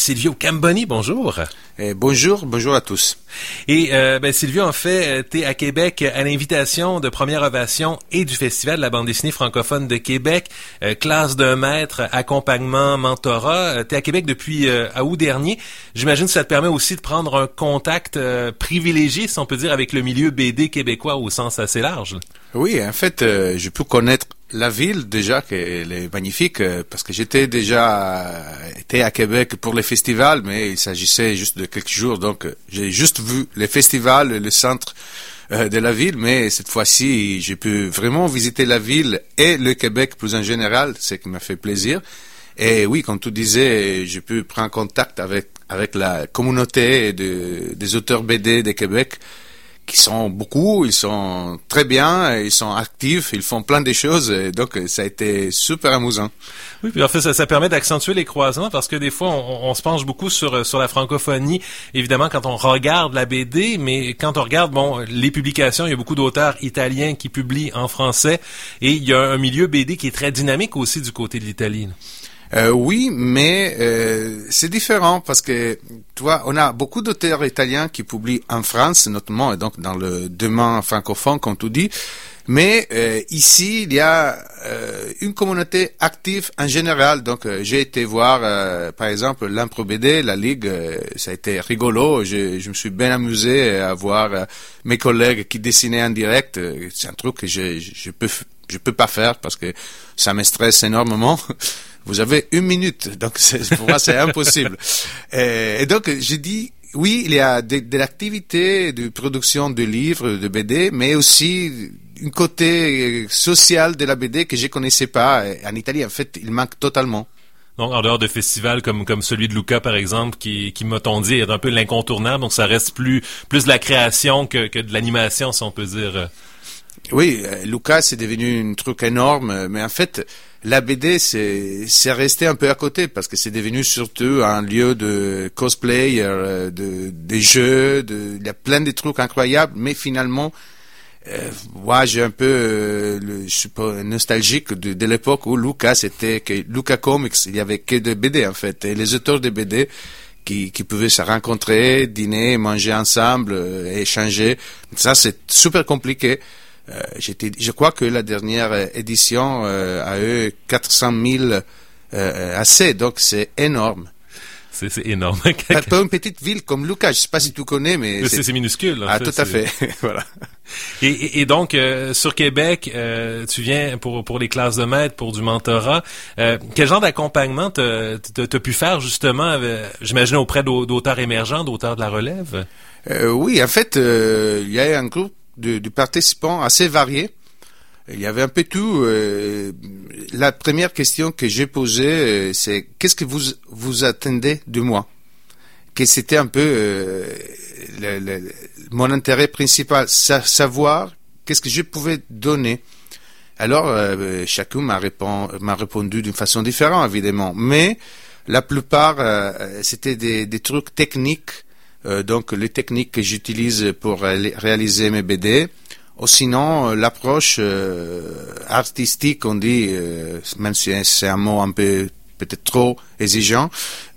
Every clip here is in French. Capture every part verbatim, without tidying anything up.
Silvio Camboni. Bonjour. Eh, bonjour, bonjour à tous. Et euh, ben, Silvio, en fait, tu es à Québec à l'invitation de Première Ovation et du Festival de la bande dessinée francophone de Québec. Euh, classe d'un maître, accompagnement, mentorat. Tu es à Québec depuis euh, à août dernier. J'imagine que ça te permet aussi de prendre un contact euh, privilégié, si on peut dire, avec le milieu B D québécois au sens assez large. Oui, en fait, euh, je peux connaître la ville déjà, qu'elle est magnifique, euh, parce que j'étais déjà euh, été à Québec pour les festivals, mais il s'agissait juste de quelques jours, donc euh, j'ai juste vu les festivals, le centre euh, de la ville, mais cette fois-ci, j'ai pu vraiment visiter la ville et le Québec plus en général, ce qui m'a fait plaisir. Et oui, comme tu disais, j'ai pu prendre contact avec avec la communauté de, des auteurs B D de Québec, qui sont beaucoup, ils sont très bien, ils sont actifs, ils font plein de choses, et donc ça a été super amusant. Oui, puis en fait, ça, ça permet d'accentuer les croisements, parce que des fois, on, on se penche beaucoup sur sur la francophonie, évidemment, quand on regarde la B D, mais quand on regarde, bon, les publications, il y a beaucoup d'auteurs italiens qui publient en français, et il y a un milieu B D qui est très dynamique aussi du côté de l'Italie. Euh, oui, mais euh, c'est différent parce que, tu vois, on a beaucoup d'auteurs italiens qui publient en France, notamment, et donc dans le domaine francophone, comme tu dis. Mais euh, ici, il y a euh, une communauté active en général. Donc, euh, j'ai été voir, euh, par exemple, l'Impro B D, la Ligue. Euh, ça a été rigolo. Je, je me suis bien amusé à voir euh, mes collègues qui dessinaient en direct. C'est un truc que je, je peux, je peux pas faire parce que ça me stresse énormément. Vous avez une minute, donc c'est, pour moi c'est impossible. Et, et donc j'ai dit, oui, il y a de, de l'activité de production de livres, de B D, mais aussi un côté social de la B D que je connaissais pas. En Italie, en fait, il manque totalement. Donc, en dehors de festivals comme comme celui de Luca, par exemple, qui, qui m'a-t-on dit, est un peu l'incontournable, donc ça reste plus plus de la création que, que de l'animation, si on peut dire. Oui, Luca, c'est devenu un truc énorme, mais en fait, la B D, c'est, c'est resté un peu à côté, parce que c'est devenu surtout un lieu de cosplay, de, des jeux, de, il y a plein de trucs incroyables, mais finalement, euh, moi, j'ai un peu, euh, le, je suis pas nostalgique de, de l'époque où Luca, c'était que Luca Comics, il y avait que des B D, en fait, et les auteurs de B D, qui, qui pouvaient se rencontrer, dîner, manger ensemble, euh, échanger. Ça, c'est super compliqué. Euh, j'étais, je crois que la dernière édition euh, a eu quatre cent mille euh, accès, donc c'est énorme. C'est, c'est énorme. Pour une petite ville comme Lucca, je sais pas si tu connais, mais c'est, c'est, c'est minuscule. En ah, fait, tout c'est... à fait. Voilà. Et, et, et donc euh, sur Québec, euh, tu viens pour pour les classes de maître, pour du mentorat. Euh, quel genre d'accompagnement t'as, t'as, t'as pu faire justement, avec, j'imagine auprès d'auteurs émergents, d'auteurs de la relève? Euh, oui, en fait, euh, il y a un groupe de, de participants assez variés. Il y avait un peu tout. Euh, la première question que j'ai posée, euh, c'est qu'est-ce que vous vous attendez de moi? Que c'était un peu euh, le, le, mon intérêt principal, sa, savoir qu'est-ce que je pouvais donner. Alors, euh, chacun m'a, répond, m'a répondu d'une façon différente, évidemment, mais la plupart, euh, c'était des, des trucs techniques. Euh, donc les techniques que j'utilise pour réaliser mes B D, ou sinon l'approche euh, artistique, on dit, euh, même si c'est un mot un peu peut-être trop exigeant,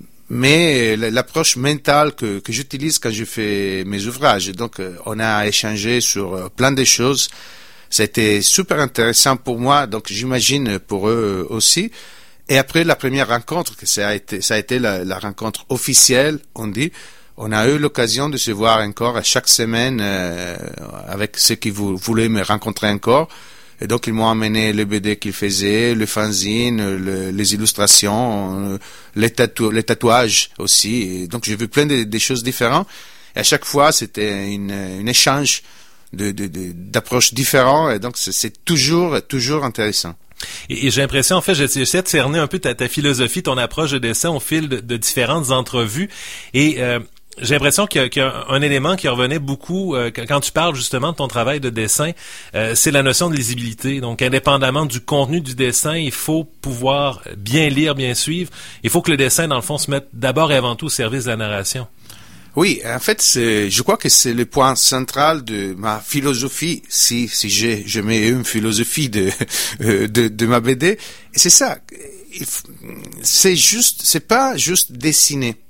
mais l'approche mentale que, que j'utilise quand je fais mes ouvrages. Donc euh, on a échangé sur euh, plein de choses. C'était super intéressant pour moi, donc j'imagine pour eux aussi. Et après la première rencontre, que ça a été, ça a été la, la rencontre officielle, on dit, on a eu l'occasion de se voir encore à chaque semaine euh, avec ceux qui voulaient me rencontrer encore. Et donc, ils m'ont amené les B D qu'ils faisaient, le fanzine, le, les illustrations, les, tatou les tatouages aussi. Et donc, j'ai vu plein de, de choses différentes. Et à chaque fois, c'était une, une échange de, de, de, d'approches différentes. Et donc, c'est, c'est toujours, toujours intéressant. Et, et j'ai l'impression, en fait, j'essaie de cerner un peu ta, ta philosophie, ton approche de dessin au fil de, de différentes entrevues. Et euh, j'ai l'impression qu'il y a, qu'il y a un élément qui revenait beaucoup euh, quand tu parles justement de ton travail de dessin, euh, c'est la notion de lisibilité. Donc, indépendamment du contenu du dessin, il faut pouvoir bien lire, bien suivre. Il faut que le dessin, dans le fond, se mette d'abord et avant tout au service de la narration. Oui, en fait, c'est, je crois que c'est le point central de ma philosophie, si si j'ai je mets une philosophie de de, de ma B D. Et c'est ça. C'est juste, c'est pas juste dessiner.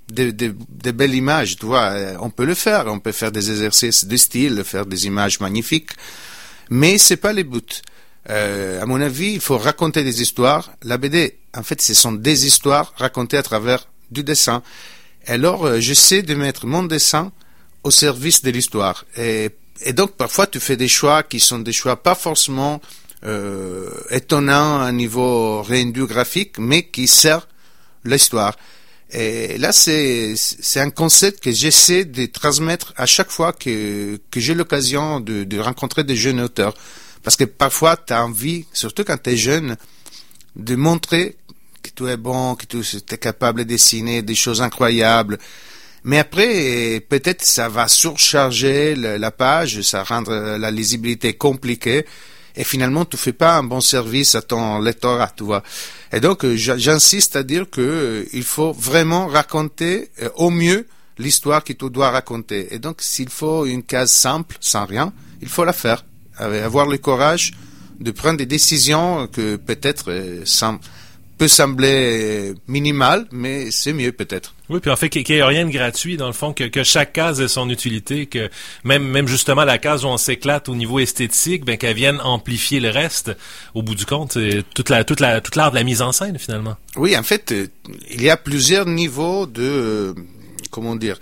de, de, de belles images, tu vois. On peut le faire, on peut faire des exercices de style, faire des images magnifiques, mais c'est pas le but. Euh, à mon avis, il faut raconter des histoires. La B D, en fait, ce sont des histoires racontées à travers du dessin. Alors, euh, j'essaie de mettre mon dessin au service de l'histoire. Et, et donc, parfois, tu fais des choix qui sont des choix pas forcément euh, étonnants à niveau rendu graphique, mais qui servent l'histoire. Et là, c'est, c'est un concept que j'essaie de transmettre à chaque fois que, que j'ai l'occasion de, de rencontrer des jeunes auteurs. Parce que parfois, tu as envie, surtout quand tu es jeune, de montrer que tu es bon, que tu es capable de dessiner des choses incroyables. Mais après, peut-être ça va surcharger la page, ça rendre la lisibilité compliquée. Et finalement, tu fais pas un bon service à ton lectorat, tu vois. Et donc, j'insiste à dire que il faut vraiment raconter au mieux l'histoire que tu dois raconter. Et donc, s'il faut une case simple, sans rien, il faut la faire. Avoir le courage de prendre des décisions que peut-être euh, sem- peut sembler minimales, mais c'est mieux peut-être. Oui, puis en fait, qu'il n'y ait rien de gratuit, dans le fond, que, que chaque case ait son utilité, que même même justement la case où on s'éclate au niveau esthétique, ben qu'elle vienne amplifier le reste. Au bout du compte, c'est toute la toute la toute l'art de la mise en scène finalement. Oui, en fait, euh, il y a plusieurs niveaux de euh, comment dire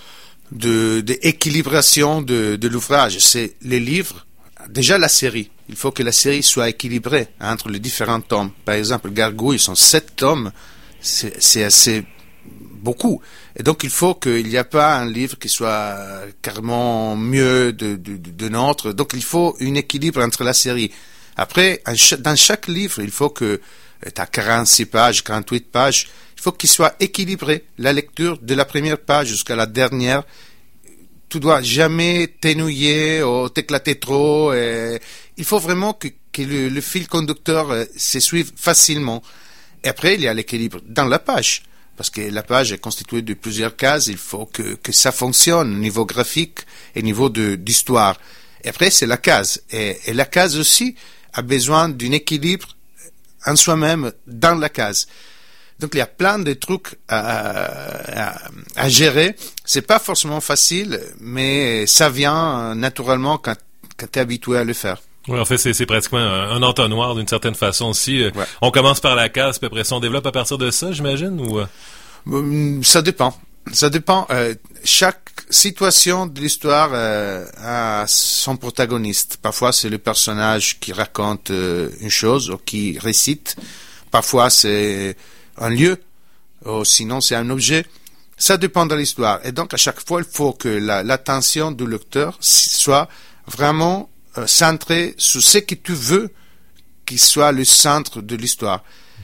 de d'équilibration de, de l'ouvrage. C'est les livres. Déjà, la série. Il faut que la série soit équilibrée entre les différents tomes. Par exemple, Gargouille, ils sont sept tomes. C'est, c'est assez beaucoup. Et donc, il faut qu'il n'y ait pas un livre qui soit carrément mieux de, de, de notre. Donc, il faut un équilibre entre la série. Après, dans chaque livre, il faut que tu as quarante-six pages, quarante-huit pages. Il faut qu'il soit équilibré. La lecture de la première page jusqu'à la dernière, tu dois jamais t'ennuyer ou t'éclater trop. Et il faut vraiment que, que le, le fil conducteur euh, se suive facilement. Et après, il y a l'équilibre dans la page. Parce que la page est constituée de plusieurs cases. Il faut que, que ça fonctionne au niveau graphique et au niveau de, d'histoire. Et après, c'est la case. Et, et la case aussi a besoin d'un équilibre en soi-même dans la case. Donc, il y a plein de trucs à, à, à gérer. C'est pas forcément facile, mais ça vient naturellement quand, quand tu es habitué à le faire. Oui, en fait, c'est, c'est pratiquement un, un entonnoir d'une certaine façon aussi. Ouais. On commence par la case, puis après ça, on développe à partir de ça, j'imagine, ou... Ça dépend. Ça dépend. Euh, chaque situation de l'histoire euh, a son protagoniste. Parfois, c'est le personnage qui raconte euh, une chose ou qui récite. Parfois, c'est un lieu, ou sinon c'est un objet. Ça dépend de l'histoire. Et donc, à chaque fois, il faut que la, l'attention du lecteur soit vraiment euh, centrée sur ce que tu veux qu'il soit le centre de l'histoire.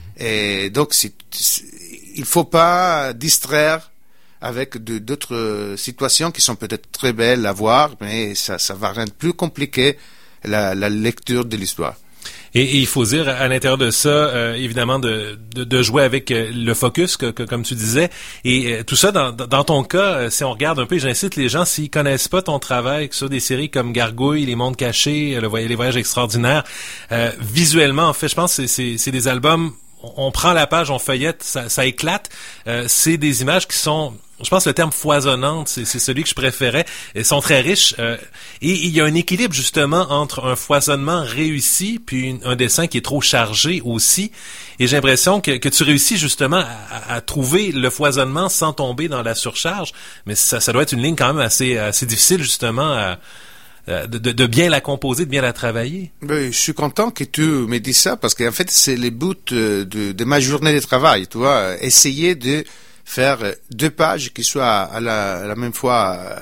Et donc, c'est, c'est, il faut pas distraire avec de, d'autres situations qui sont peut-être très belles à voir, mais ça, ça va rendre plus compliqué la, la lecture de l'histoire. Et, et il faut dire, à l'intérieur de ça, euh, évidemment, de, de, de jouer avec euh, le focus, que, que, comme tu disais. Et euh, tout ça, dans, dans ton cas, euh, si on regarde un peu, et j'incite les gens, s'ils connaissent pas ton travail, que ce soit des séries comme Gargouille, Les Mondes Cachés, le voy- Les Voyages Extraordinaires, euh, visuellement, en fait, je pense que c'est, c'est, c'est des albums, on, on prend la page, on feuillette, ça, ça éclate. Euh, c'est des images qui sont... Je pense que le terme foisonnante, c'est, c'est celui que je préférais. Ils sont très riches. Euh, et il y a un équilibre justement entre un foisonnement réussi puis une, un dessin qui est trop chargé aussi. Et j'ai l'impression que, que tu réussis justement à, à trouver le foisonnement sans tomber dans la surcharge. Mais ça, ça doit être une ligne quand même assez, assez difficile justement à, de, de, de bien la composer, de bien la travailler. Ben, je suis content que tu me dises ça parce qu'en fait, c'est le but de, de ma journée de travail. Tu vois, essayer de faire deux pages qui soient à la, à la même fois euh,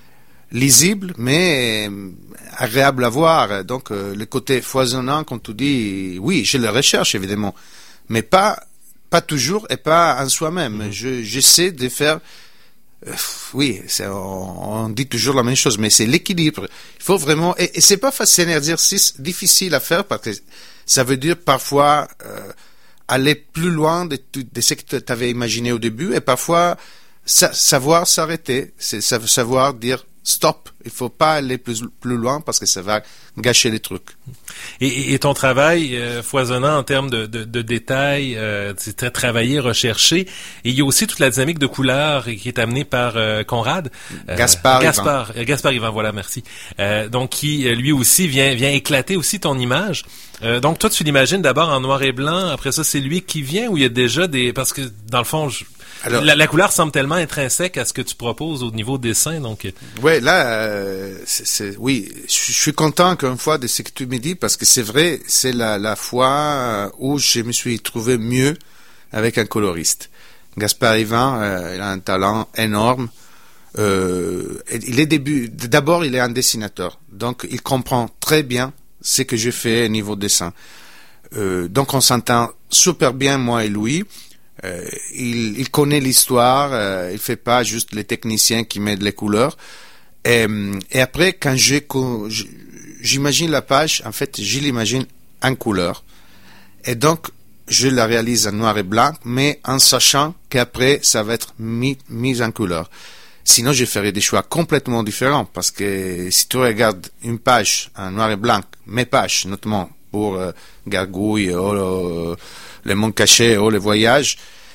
lisibles, mais euh, agréables à voir. Donc, euh, le côté foisonnant, comme tu dis, oui, je le recherche évidemment, mais pas pas toujours et pas en soi-même. Mmh. Je, j'essaie de faire, euh, oui, c'est, on, on dit toujours la même chose, mais c'est l'équilibre. Il faut vraiment, et, et c'est pas facile, c'est un exercice difficile à faire parce que ça veut dire parfois euh, aller plus loin de, de ce que tu avais imaginé au début et parfois sa, savoir s'arrêter, c'est savoir dire stop, il faut pas aller plus, plus loin parce que ça va gâcher les trucs. Et, et ton travail euh, foisonnant en termes de, de, de détails, euh, c'est très travaillé, recherché. Et il y a aussi toute la dynamique de couleurs qui est amenée par euh, Conrad. Euh, Gaspard Gaspard, Yvan. Gaspard Yvan, voilà, merci. Euh, donc, qui, lui aussi, vient, vient éclater aussi ton image. Euh, donc, toi, tu l'imagines d'abord en noir et blanc. Après ça, c'est lui qui vient ou il y a déjà des... Parce que, dans le fond... Je... Alors, la, la couleur semble tellement intrinsèque à ce que tu proposes au niveau dessin, donc. Ouais, là, euh, c'est, c'est, oui, je suis content encore une fois de ce que tu me dis parce que c'est vrai, c'est la, la fois où je me suis trouvé mieux avec un coloriste. Gaspard Yvan, euh, il a un talent énorme. Euh, il est début, d'abord, il est un dessinateur, donc il comprend très bien ce que je fais au niveau dessin. Euh, donc on s'entend super bien moi et lui. Euh, il, il connaît l'histoire, euh, il fait pas juste les techniciens qui mettent les couleurs. Et, et après, quand j'ai, j'imagine la page, en fait, je l'imagine en couleur. Et donc, je la réalise en noir et blanc, mais en sachant qu'après, ça va être mis, mis en couleur. Sinon, je ferais des choix complètement différents, parce que si tu regardes une page en noir et blanc, mes pages, notamment pour euh, Gargouille, ou euh, les monts cachés, ou les voyages,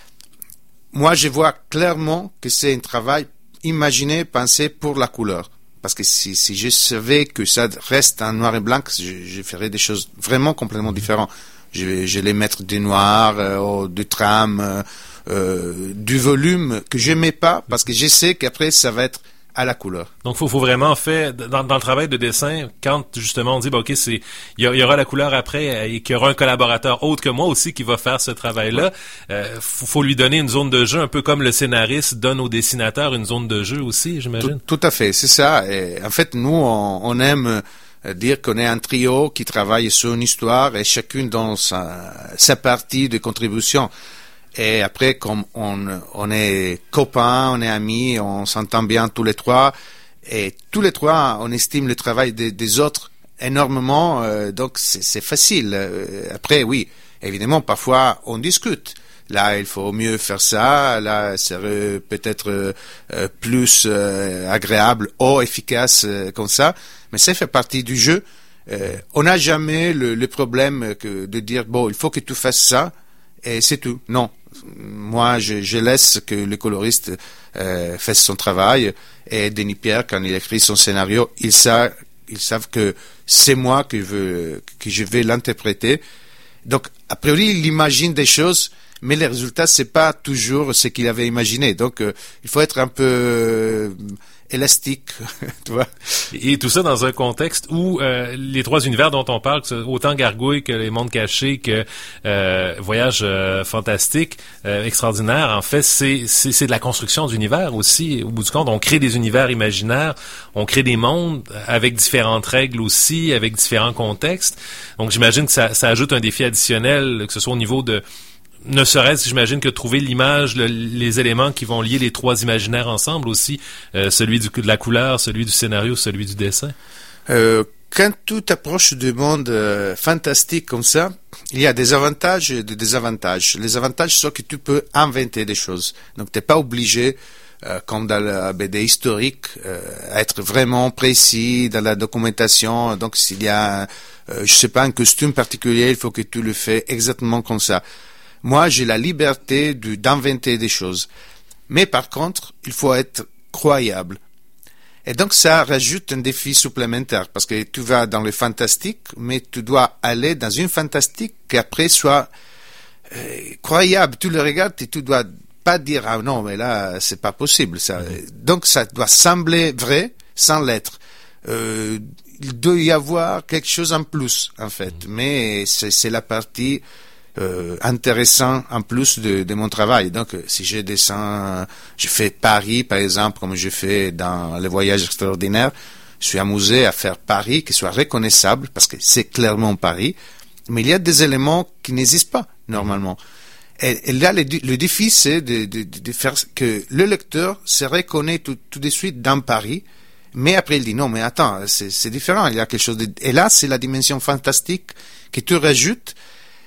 moi, je vois clairement que c'est un travail imaginé, pensé pour la couleur. Parce que si, si je savais que ça reste en noir et blanc, je, je ferais des choses vraiment complètement différentes. Je, je vais mettre du noir, euh, du tram, euh, euh, du volume que je mets pas, parce que je sais qu'après, ça va être à la couleur. Donc, faut, faut vraiment faire, dans, dans le travail de dessin, quand justement on dit, bah, ok, c'est, il y, y aura la couleur après et qu'il y aura un collaborateur autre que moi aussi qui va faire ce travail-là, ouais. euh, faut, faut lui donner une zone de jeu, un peu comme le scénariste donne au dessinateur une zone de jeu aussi, j'imagine. Tout, tout à fait, c'est ça. Et en fait, nous, on, on aime dire qu'on est un trio qui travaille sur une histoire et chacune dans sa, sa partie de contribution. Et après, comme on, on est copains, on est amis, on s'entend bien tous les trois, et tous les trois, on estime le travail des, des autres énormément, euh, donc c'est, c'est facile. Euh, après, oui, évidemment, parfois, on discute. Là, il faut mieux faire ça, là, ça serait peut-être euh, plus euh, agréable ou efficace euh, comme ça, mais ça fait partie du jeu. Euh, on n'a jamais le, le problème que de dire, bon, il faut que tu fasses ça, et c'est tout. Non. Moi, je, je laisse que le coloriste euh, fasse son travail, et Denis Pierre, quand il écrit son scénario, il sait, ils savent que c'est moi que, veux, que je vais l'interpréter. Donc, a priori, il imagine des choses, mais le résultat, c'est pas toujours ce qu'il avait imaginé. Donc, euh, il faut être un peu euh, élastique, tu vois. Et tout ça dans un contexte où euh, les trois univers dont on parle, autant Gargouille que les mondes cachés, que euh, Voyage euh, fantastique, euh, extraordinaire, en fait, c'est, c'est c'est de la construction d'univers aussi. Au bout du compte, on crée des univers imaginaires, on crée des mondes avec différentes règles aussi, avec différents contextes. Donc, j'imagine que ça, ça ajoute un défi additionnel, que ce soit au niveau de ne serait-ce, j'imagine, que trouver l'image, le, les éléments qui vont lier les trois imaginaires ensemble aussi, euh, celui du, de la couleur, celui du scénario, celui du dessin. Euh, quand tu t'approches du monde euh, fantastique comme ça, il y a des avantages et des désavantages. Les avantages sont que tu peux inventer des choses. Donc, t'es pas obligé, euh, comme dans la B D historique, euh, à être vraiment précis dans la documentation. Donc, s'il y a, euh, je sais pas, un costume particulier, il faut que tu le fais exactement comme ça. Moi, j'ai la liberté de, d'inventer des choses. Mais par contre, il faut être croyable. Et donc, ça rajoute un défi supplémentaire parce que tu vas dans le fantastique, mais tu dois aller dans une fantastique qui après soit euh, croyable. Tu le regardes et tu dois pas dire, ah non, mais là, c'est pas possible, ça. Donc, ça doit sembler vrai sans l'être. Euh, il doit y avoir quelque chose en plus, en fait. Mais c'est, c'est la partie Euh, intéressant en plus de, de mon travail. Donc, si je descends, je fais Paris, par exemple, comme je fais dans les voyages extraordinaires, je suis amusé à faire Paris, qui soit reconnaissable, parce que c'est clairement Paris, mais il y a des éléments qui n'existent pas, normalement. Et, et là, le, le défi, c'est de, de, de faire que le lecteur se reconnaît tout, tout de suite dans Paris, mais après, il dit, non, mais attends, c'est, c'est différent, il y a quelque chose de... Et là, c'est la dimension fantastique que tu rajoutes.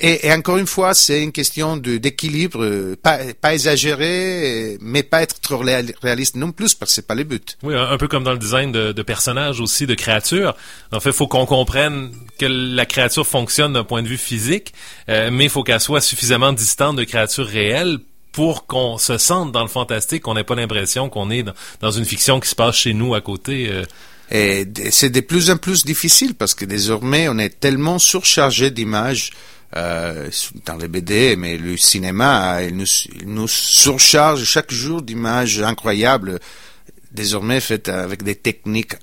Et, et encore une fois, c'est une question de, d'équilibre, pas, pas exagéré, mais pas être trop réaliste non plus, parce que c'est pas le but. Oui, un, un peu comme dans le design de, de personnages aussi, de créatures. En fait, il faut qu'on comprenne que la créature fonctionne d'un point de vue physique, euh, mais il faut qu'elle soit suffisamment distante de créatures réelles pour qu'on se sente dans le fantastique, qu'on n'ait pas l'impression qu'on est dans, dans une fiction qui se passe chez nous à côté. Euh. Et c'est de plus en plus difficile, parce que désormais, on est tellement surchargé d'images, Euh, dans les B D, mais le cinéma, il nous, il nous surcharge chaque jour d'images incroyables, désormais faites avec des techniques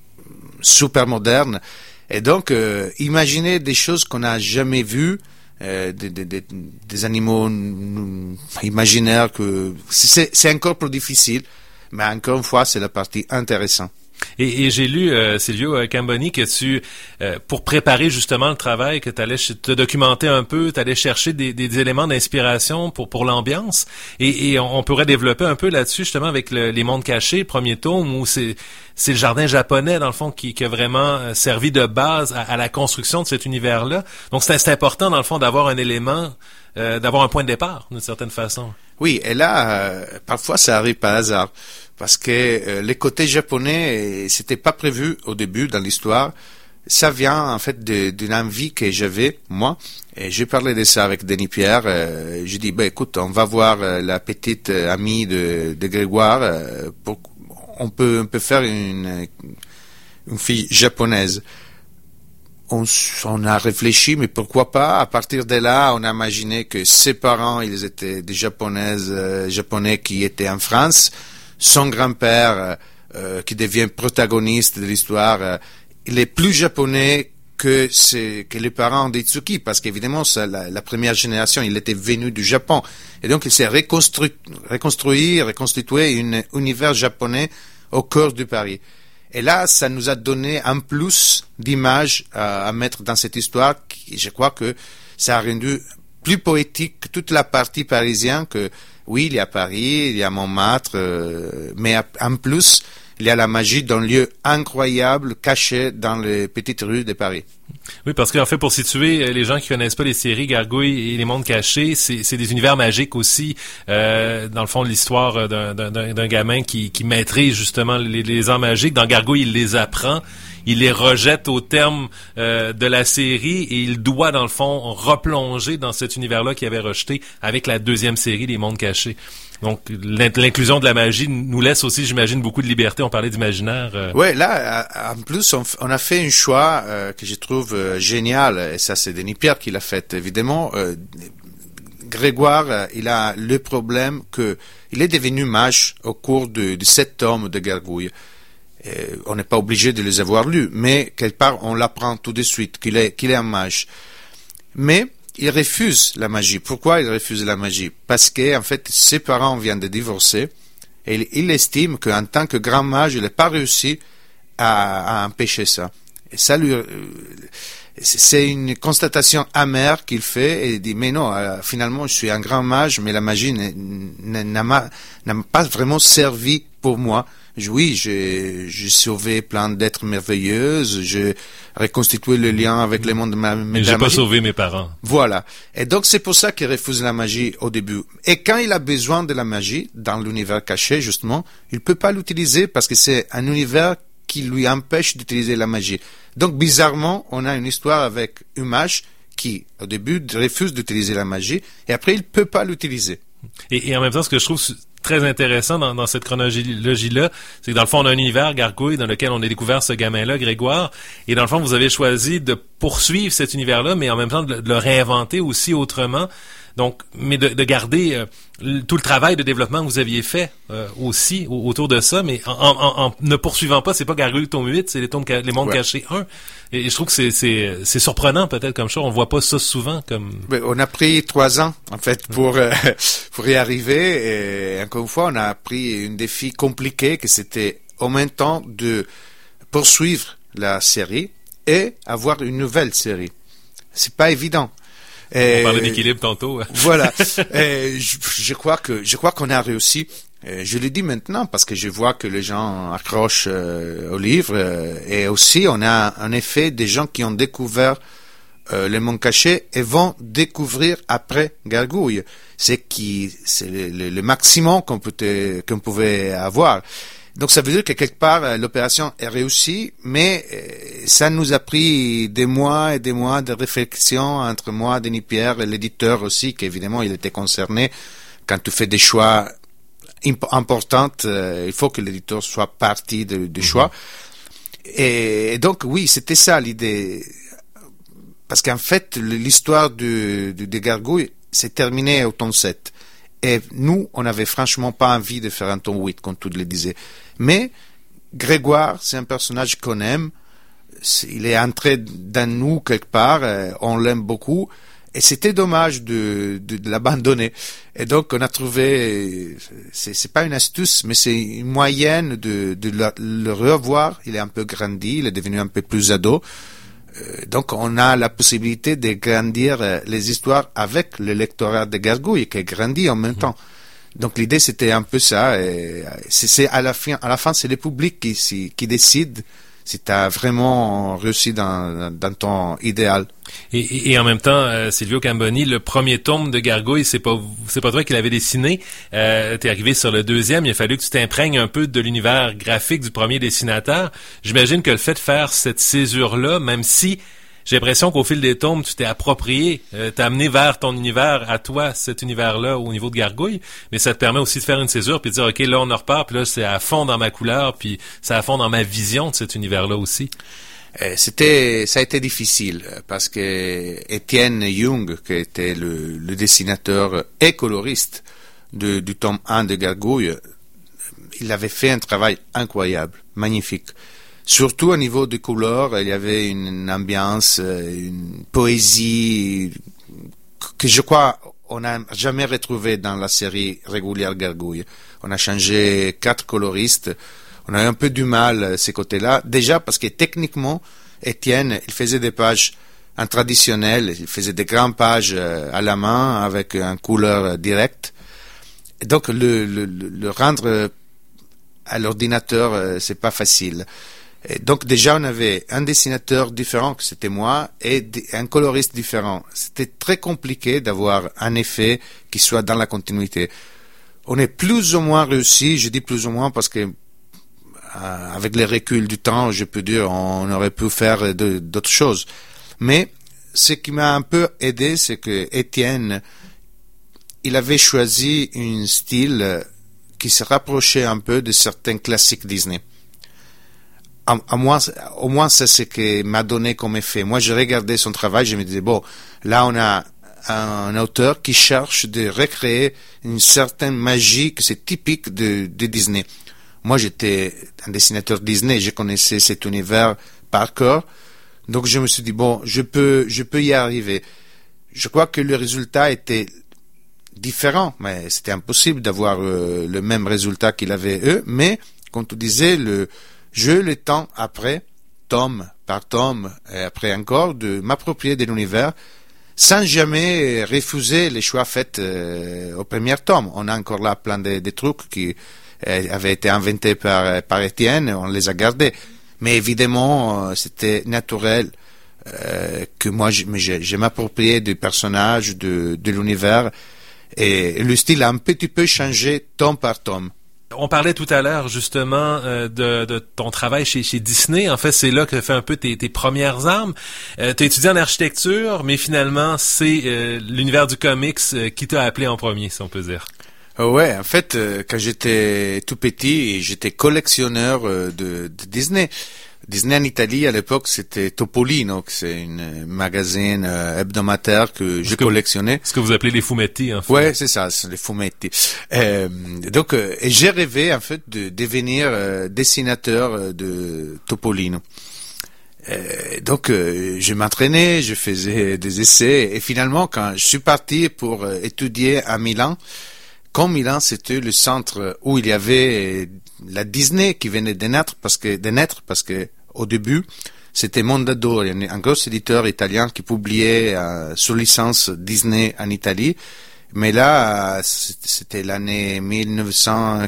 super modernes. Et donc, euh, imaginez des choses qu'on n'a jamais vues, euh, des, des, des, des animaux imaginaires, que c'est, c'est encore plus difficile, mais encore une fois, c'est la partie intéressante. Et, et j'ai lu, euh, Silvio Camboni, que tu, euh, pour préparer justement le travail, que tu allais te documenter un peu, tu allais chercher des, des éléments d'inspiration pour pour l'ambiance. Et, et on, on pourrait développer un peu là-dessus, justement, avec le, les mondes cachés, le premier tome, où c'est c'est le jardin japonais, dans le fond, qui, qui a vraiment servi de base à, à la construction de cet univers-là. Donc, c'est, c'est important, dans le fond, d'avoir un élément, euh, d'avoir un point de départ, d'une certaine façon. Oui, et là, euh, parfois, ça arrive par hasard. Parce que euh, les côtés japonais, c'était pas prévu au début dans l'histoire. Ça vient en fait de, d'une envie que j'avais moi. Et j'ai parlé de ça avec Denis Pierre. Euh, j'ai dit, bah écoute, on va voir euh, la petite euh, amie de, de Grégoire. Euh, pour, on peut, on peut faire une, une fille japonaise. On, on a réfléchi, mais pourquoi pas? À partir de là, on a imaginé que ses parents, ils étaient des japonaises, euh, japonais qui étaient en France. Son grand-père, euh, qui devient protagoniste de l'histoire, euh, il est plus japonais que, c'est, que les parents d'Itsuki, parce qu'évidemment, ça, la, la première génération, il était venu du Japon. Et donc, il s'est reconstruit, reconstruit, reconstitué un univers japonais au cœur du Paris. Et là, ça nous a donné un plus d'images à, à mettre dans cette histoire, qui, je crois que ça a rendu plus poétique toute la partie parisienne que, oui, il y a Paris, il y a Montmartre, euh, mais en plus, il y a la magie d'un lieu incroyable caché dans les petites rues de Paris. Oui, parce qu'en fait, pour situer les gens qui connaissent pas les séries Gargouille et les mondes cachés, c'est, c'est des univers magiques aussi. Euh, dans le fond de l'histoire d'un, d'un, d'un gamin qui, qui maîtrise justement les, les arts magiques. Dans Gargouille, il les apprend. Il les rejette au terme euh, de la série et il doit, dans le fond, replonger dans cet univers-là qu'il avait rejeté avec la deuxième série, Les Mondes Cachés. Donc, l'inclusion de la magie nous laisse aussi, j'imagine, beaucoup de liberté. On parlait d'imaginaire. Euh... Ouais, là, en plus, on, on a fait un choix euh, que je trouve euh, génial, et ça, c'est Denis Pierre qui l'a fait, évidemment. Euh, Grégoire, euh, il a le problème que il est devenu mage au cours de, de sept tomes de Gargouille. Euh, on n'est pas obligé de les avoir lus, mais quelque part, on l'apprend tout de suite qu'il est, qu'il est un mage. Mais il refuse la magie. Pourquoi il refuse la magie? Parce que, en fait, ses parents viennent de divorcer et il, il estime qu'en tant que grand mage, il n'a pas réussi à, à empêcher ça. Et ça lui, euh, c'est une constatation amère qu'il fait et il dit, mais non, euh, finalement, je suis un grand mage, mais la magie n'a, n'a, n'a pas vraiment servi pour moi. Oui, j'ai, j'ai sauvé plein d'êtres merveilleuses, j'ai reconstitué le lien avec le monde de ma, mais j'ai pas magie. Sauvé mes parents. Voilà. Et donc, c'est pour ça qu'il refuse la magie au début. Et quand il a besoin de la magie, dans l'univers caché, justement, il peut pas l'utiliser parce que c'est un univers qui lui empêche d'utiliser la magie. Donc, bizarrement, on a une histoire avec un mage qui, au début, refuse d'utiliser la magie et après, il peut pas l'utiliser. Et, et en même temps, ce que je trouve très intéressant dans, dans cette chronologie-là, c'est que dans le fond, on a un univers, Gargouille, dans lequel on a découvert ce gamin-là, Grégoire, et dans le fond, vous avez choisi de poursuivre cet univers-là, mais en même temps de le, de le réinventer aussi autrement. Donc, mais de, de garder euh, tout le travail de développement que vous aviez fait euh, aussi au, autour de ça, mais en, en, en ne poursuivant pas, c'est pas Gargouille tome huit, c'est les, tomes, les mondes ouais. cachés un. Et, et je trouve que c'est, c'est, c'est surprenant peut-être comme chose. On voit pas ça souvent comme. Mais on a pris trois ans en fait pour euh, pour y arriver. Et encore une fois, on a pris un défi compliqué que c'était en même temps de poursuivre la série et avoir une nouvelle série. C'est pas évident. Et on parlait d'équilibre tantôt. Voilà. Et je, je crois que je crois qu'on a réussi. Et je le dis maintenant parce que je vois que les gens accrochent euh, au livre. Euh, et aussi, on a en effet des gens qui ont découvert euh, les monts cachés et vont découvrir après Gargouille. C'est qui, c'est le, le, le maximum qu'on peut, qu'on pouvait avoir. Donc ça veut dire que quelque part l'opération est réussie, mais ça nous a pris des mois et des mois de réflexion entre moi, Denis Pierre et l'éditeur aussi, qu'évidemment il était concerné. Quand tu fais des choix imp- importants, euh, il faut que l'éditeur soit partie de, du choix. Et, et donc oui, c'était ça l'idée. Parce qu'en fait, l'histoire de, de, de Gargouille s'est terminée au tome sept. Et nous, on n'avait franchement pas envie de faire un tome huit, comme tu le disais. Mais Grégoire, c'est un personnage qu'on aime. Il est entré dans nous quelque part. On l'aime beaucoup. Et c'était dommage de, de, de l'abandonner. Et donc, on a trouvé, c'est, c'est pas une astuce, mais c'est une moyenne de, de le, le revoir. Il est un peu grandi, il est devenu un peu plus ado. Donc, on a la possibilité de grandir les histoires avec le lectorat de Gargouille qui grandit en même temps. Donc, l'idée, c'était un peu ça. Et c'est, c'est à la fin, à la fin, c'est le public qui, qui décide si tu as vraiment réussi dans, dans ton idéal. Et, et, et en même temps, euh, Silvio Camboni, le premier tome de Gargouille, c'est pas c'est pas toi qui l'avais dessiné. Euh, t'es arrivé sur le deuxième. Il a fallu que tu t'imprègnes un peu de l'univers graphique du premier dessinateur. J'imagine que le fait de faire cette césure-là, même si j'ai l'impression qu'au fil des tomes, tu t'es approprié, euh, t'as amené vers ton univers, à toi, cet univers-là, au niveau de Gargouille, mais ça te permet aussi de faire une césure, puis de dire, OK, là, on en repart, puis là, c'est à fond dans ma couleur, puis c'est à fond dans ma vision de cet univers-là aussi. C'était, ça a été difficile, parce que Étienne Jung, qui était le, le dessinateur et coloriste de, du tome un de Gargouille, il avait fait un travail incroyable, magnifique. Surtout au niveau des couleurs, il y avait une ambiance, une poésie que je crois on n'a jamais retrouvé dans la série régulière Gargouille. On a changé quatre coloristes. On a eu un peu du mal à ces côtés-là. Déjà parce que techniquement, Étienne, il faisait des pages en traditionnel, il faisait des grandes pages à la main avec une couleur directe. Et donc le, le, le rendre à l'ordinateur, c'est pas facile. Et donc déjà on avait un dessinateur différent, que c'était moi, et un coloriste différent. C'était très compliqué d'avoir un effet qui soit dans la continuité. On est plus ou moins réussi, je dis plus ou moins parce que euh, avec les reculs du temps, je peux dire on aurait pu faire de, d'autres choses. Mais ce qui m'a un peu aidé, c'est que Étienne, il avait choisi un style qui se rapprochait un peu de certains classiques Disney. À, à moi, au moins, c'est ce que m'a donné comme effet. Moi, je regardais son travail, je me disais, bon, là, on a un auteur qui cherche de recréer une certaine magie que c'est typique de, de Disney. Moi, j'étais un dessinateur Disney, je connaissais cet univers par cœur. Donc, je me suis dit, bon, je peux, je peux y arriver. Je crois que le résultat était différent, mais c'était impossible d'avoir euh, le même résultat qu'il avait eux. Mais, comme tu disais, le, j'ai eu le temps après, tome par tome, et après encore, de m'approprier de l'univers, sans jamais refuser les choix faits euh, au premier tome. On a encore là plein de, de trucs qui euh, avaient été inventés par, par Étienne, on les a gardés. Mais évidemment, euh, c'était naturel euh, que moi, je, je, je m'appropriais du personnage, de, de l'univers, et le style a un petit peu changé tome par tome. On parlait tout à l'heure justement euh, de, de ton travail chez, chez Disney. En fait, c'est là que tu as fait un peu tes, tes premières armes. Euh, tu as étudié en architecture, mais finalement, c'est euh, l'univers du comics euh, qui t'a appelé en premier, si on peut dire. Ouais, en fait, euh, quand j'étais tout petit, j'étais collectionneur euh, de, de Disney. Disney en Italie, à l'époque, c'était Topolino, c'est une magazine euh, hebdomadaire que je collectionnais. Ce que vous appelez les fumetti, en fait. Ouais, c'est ça, c'est les fumetti. Euh, donc, euh, et j'ai rêvé, en fait, de devenir euh, dessinateur de Topolino. Euh, donc, euh, je m'entraînais, je faisais des essais, et finalement, quand je suis parti pour euh, étudier à Milan, comme Milan, c'était le centre où il y avait la Disney qui venait de naître, parce que, de naître, parce que, au début, c'était Mondadori, un gros éditeur italien qui publiait euh, sous licence Disney en Italie. Mais là, c'était l'année mille neuf cent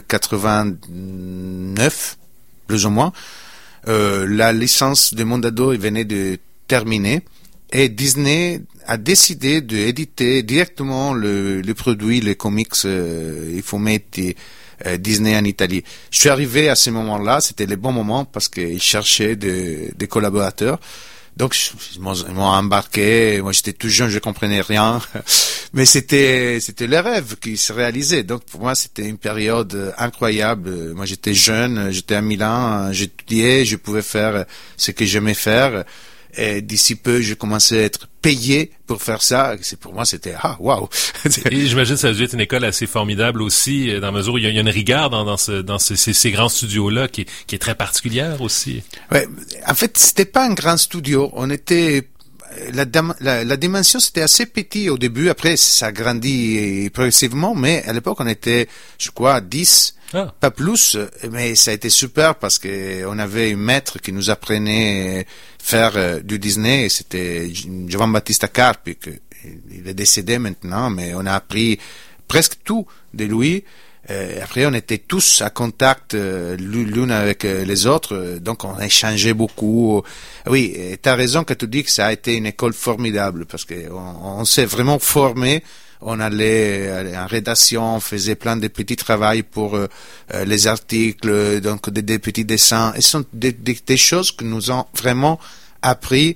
quatre-vingt-neuf, plus ou moins. Euh, la licence de Mondadori venait de terminer. Et Disney a décidé d'éditer directement le, le produit, les comics euh, I fumetti euh, Disney en Italie. Je suis arrivé à ce moment-là, c'était le bon moment parce qu'ils cherchaient des, des collaborateurs. Donc, ils m'ont, ils m'ont embarqué. Moi, j'étais tout jeune, je comprenais rien. Mais c'était, c'était le rêve qui se réalisait. Donc, pour moi, c'était une période incroyable. Moi, j'étais jeune, j'étais à Milan, j'étudiais, je pouvais faire ce que j'aimais faire. Et d'ici peu, j'ai commencé à être payé pour faire ça. C'est pour moi, c'était ah waouh. Et j'imagine que ça a dû être une école assez formidable aussi, dans la mesure où il y a, il y a une rigueur dans, dans, ce, dans ce, ces, ces grands studios-là qui est, qui est très particulière aussi. Ouais, en fait, c'était pas un grand studio. On était la, la, la dimension, c'était assez petit au début. Après, ça a grandi progressivement, mais à l'époque, on était, je crois, dix. Ah. Pas plus, mais ça a été super parce que on avait un maître qui nous apprenait faire euh, du Disney, et c'était Giovanni Battista Carpi, que, il est décédé maintenant, mais on a appris presque tout de lui. Euh, après, on était tous à contact euh, l'une avec euh, les autres, donc on a échangé beaucoup. Oui, tu as raison quand tu dis que ça a été une école formidable, parce que on, on s'est vraiment formé. On allait en rédaction, on faisait plein de petits travaux pour euh, les articles, donc des, des petits dessins. Et ce sont des, des, des choses que nous ont vraiment appris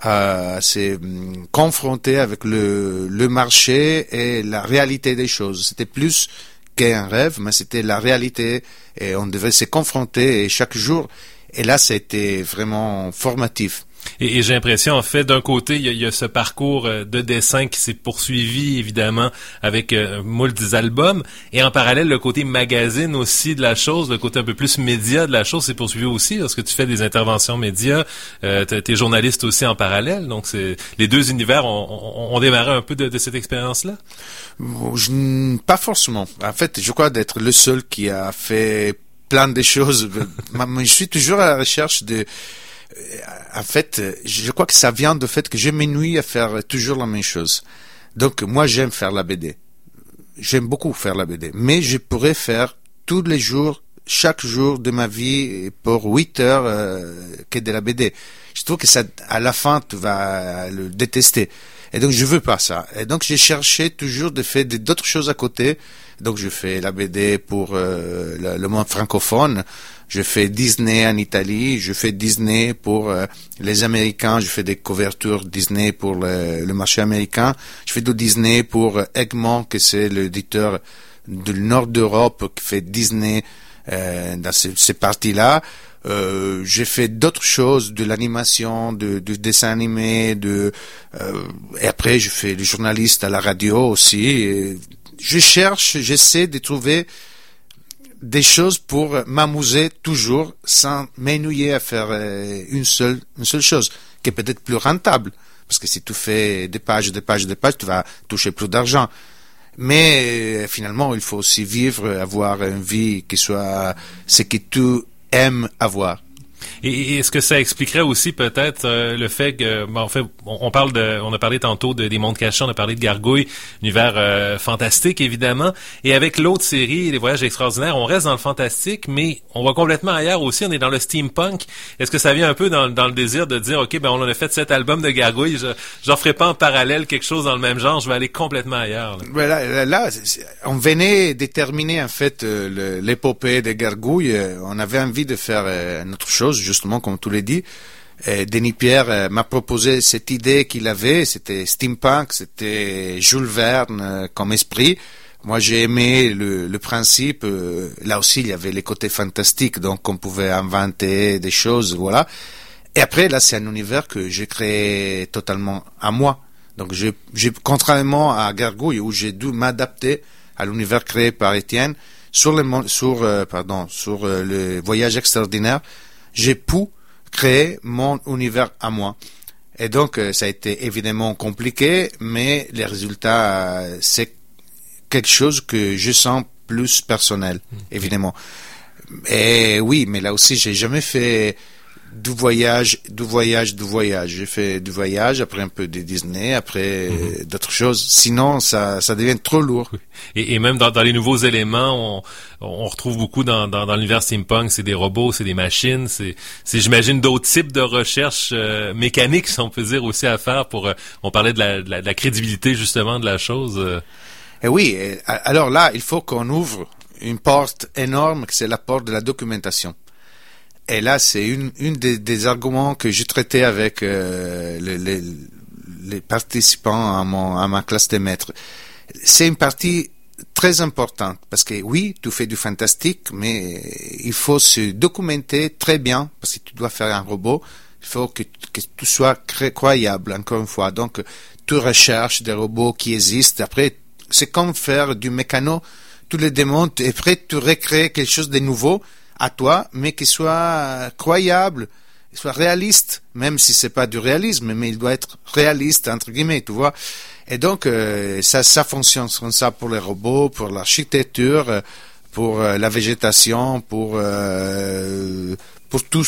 à se confronter avec le, le marché et la réalité des choses. C'était plus qu'un rêve, mais c'était la réalité et on devait se confronter chaque jour. Et là, c'était vraiment formatif. Et, et j'ai l'impression, en fait, d'un côté, il y a, il y a ce parcours de dessin qui s'est poursuivi, évidemment, avec euh, moult albums, et en parallèle, le côté magazine aussi de la chose, le côté un peu plus média de la chose s'est poursuivi aussi, parce que tu fais des interventions médias, euh, t'es journaliste aussi en parallèle, donc c'est les deux univers ont, ont, ont démarré un peu de, de cette expérience-là? Je, pas forcément. En fait, je crois d'être le seul qui a fait plein de choses. Je suis toujours à la recherche de... En fait, je crois que ça vient du fait que je m'ennuie à faire toujours la même chose. Donc, moi, j'aime faire la B D. J'aime beaucoup faire la B D. Mais je pourrais faire tous les jours, chaque jour de ma vie, pour huit heures, euh, que de la B D. Je trouve que ça, à la fin, tu vas le détester. Et donc, je veux pas ça. Et donc, j'ai cherché toujours de faire d'autres choses à côté. Donc, je fais la B D pour euh, le, le monde francophone. Je fais Disney en Italie, je fais Disney pour euh, les Américains, je fais des couvertures Disney pour le, le marché américain, je fais du Disney pour Egmont, que c'est l'éditeur du nord d'Europe qui fait Disney euh, dans ces, ces parties-là. Euh, j'ai fait d'autres choses, de l'animation, de, du dessin animé, de euh, et après je fais le journaliste à la radio aussi. Et je cherche, j'essaie de trouver des choses pour m'amuser toujours sans m'ennuyer à faire euh, une seule une seule chose qui est peut-être plus rentable, parce que si tu fais des pages des pages des pages tu vas toucher plus d'argent, mais euh, finalement il faut aussi vivre, avoir une vie qui soit ce que tu aimes avoir. Et est-ce que ça expliquerait aussi peut-être euh, le fait que, bon, en fait, on, on parle de, on a parlé tantôt de, des mondes cachés, on a parlé de Gargouille, univers euh, fantastique évidemment, et avec l'autre série, les voyages extraordinaires, on reste dans le fantastique, mais on va complètement ailleurs aussi, on est dans le steampunk. Est-ce que ça vient un peu dans, dans le désir de dire, ok, ben on a fait cet album de Gargouille, je j'en ferai pas en parallèle quelque chose dans le même genre, je vais aller complètement ailleurs. Là, là, là, là on venait de terminer en fait euh, l'épopée de Gargouille, on avait envie de faire euh, une autre chose, justement, comme tu l'as dit. Et Denis Pierre euh, m'a proposé cette idée qu'il avait, c'était steampunk, c'était Jules Verne euh, comme esprit. Moi, j'ai aimé le, le principe. Euh, là aussi, il y avait les côtés fantastiques, donc on pouvait inventer des choses, voilà. Et après, là, c'est un univers que j'ai créé totalement à moi. Donc, j'ai, j'ai contrairement à Gargouille, où j'ai dû m'adapter à l'univers créé par Étienne, sur le, sur, euh, pardon, sur euh, le voyage extraordinaire, j'ai pu créer mon univers à moi. Et donc, euh, ça a été évidemment compliqué, mais les résultats, euh, c'est quelque chose que je sens plus personnel, évidemment. Et oui, mais là aussi, j'ai jamais fait du voyage, du voyage, du voyage. J'ai fait du voyage, après un peu de Disney, après mm-hmm. d'autres choses. Sinon, ça, ça devient trop lourd. Et, et même dans, dans les nouveaux éléments, on, on retrouve beaucoup dans, dans, dans l'univers steampunk, c'est des robots, c'est des machines, c'est, c'est j'imagine d'autres types de recherches euh, mécaniques, si on peut dire, aussi à faire pour. Euh, on parlait de la, de la, de la crédibilité justement de la chose. Euh. Et oui. Et, alors là, il faut qu'on ouvre une porte énorme, c'est la porte de la documentation. Et là, c'est une, une des, des arguments que j'ai traité avec euh, les, les, les participants à, mon, à ma classe de maîtres. C'est une partie très importante parce que oui, tu fais du fantastique, mais il faut se documenter très bien parce que tu dois faire un robot. Il faut que, que tout soit croyable, encore une fois. Donc, tu recherches des robots qui existent. Après, c'est comme faire du mécano. Tu les démontes et après, tu recrées quelque chose de nouveau à toi, mais qui soit croyable, qui soit réaliste, même si c'est pas du réalisme, mais il doit être réaliste, entre guillemets, tu vois. Et donc, euh, ça, ça fonctionne comme ça pour les robots, pour l'architecture, pour euh, la végétation, pour, euh, pour tout,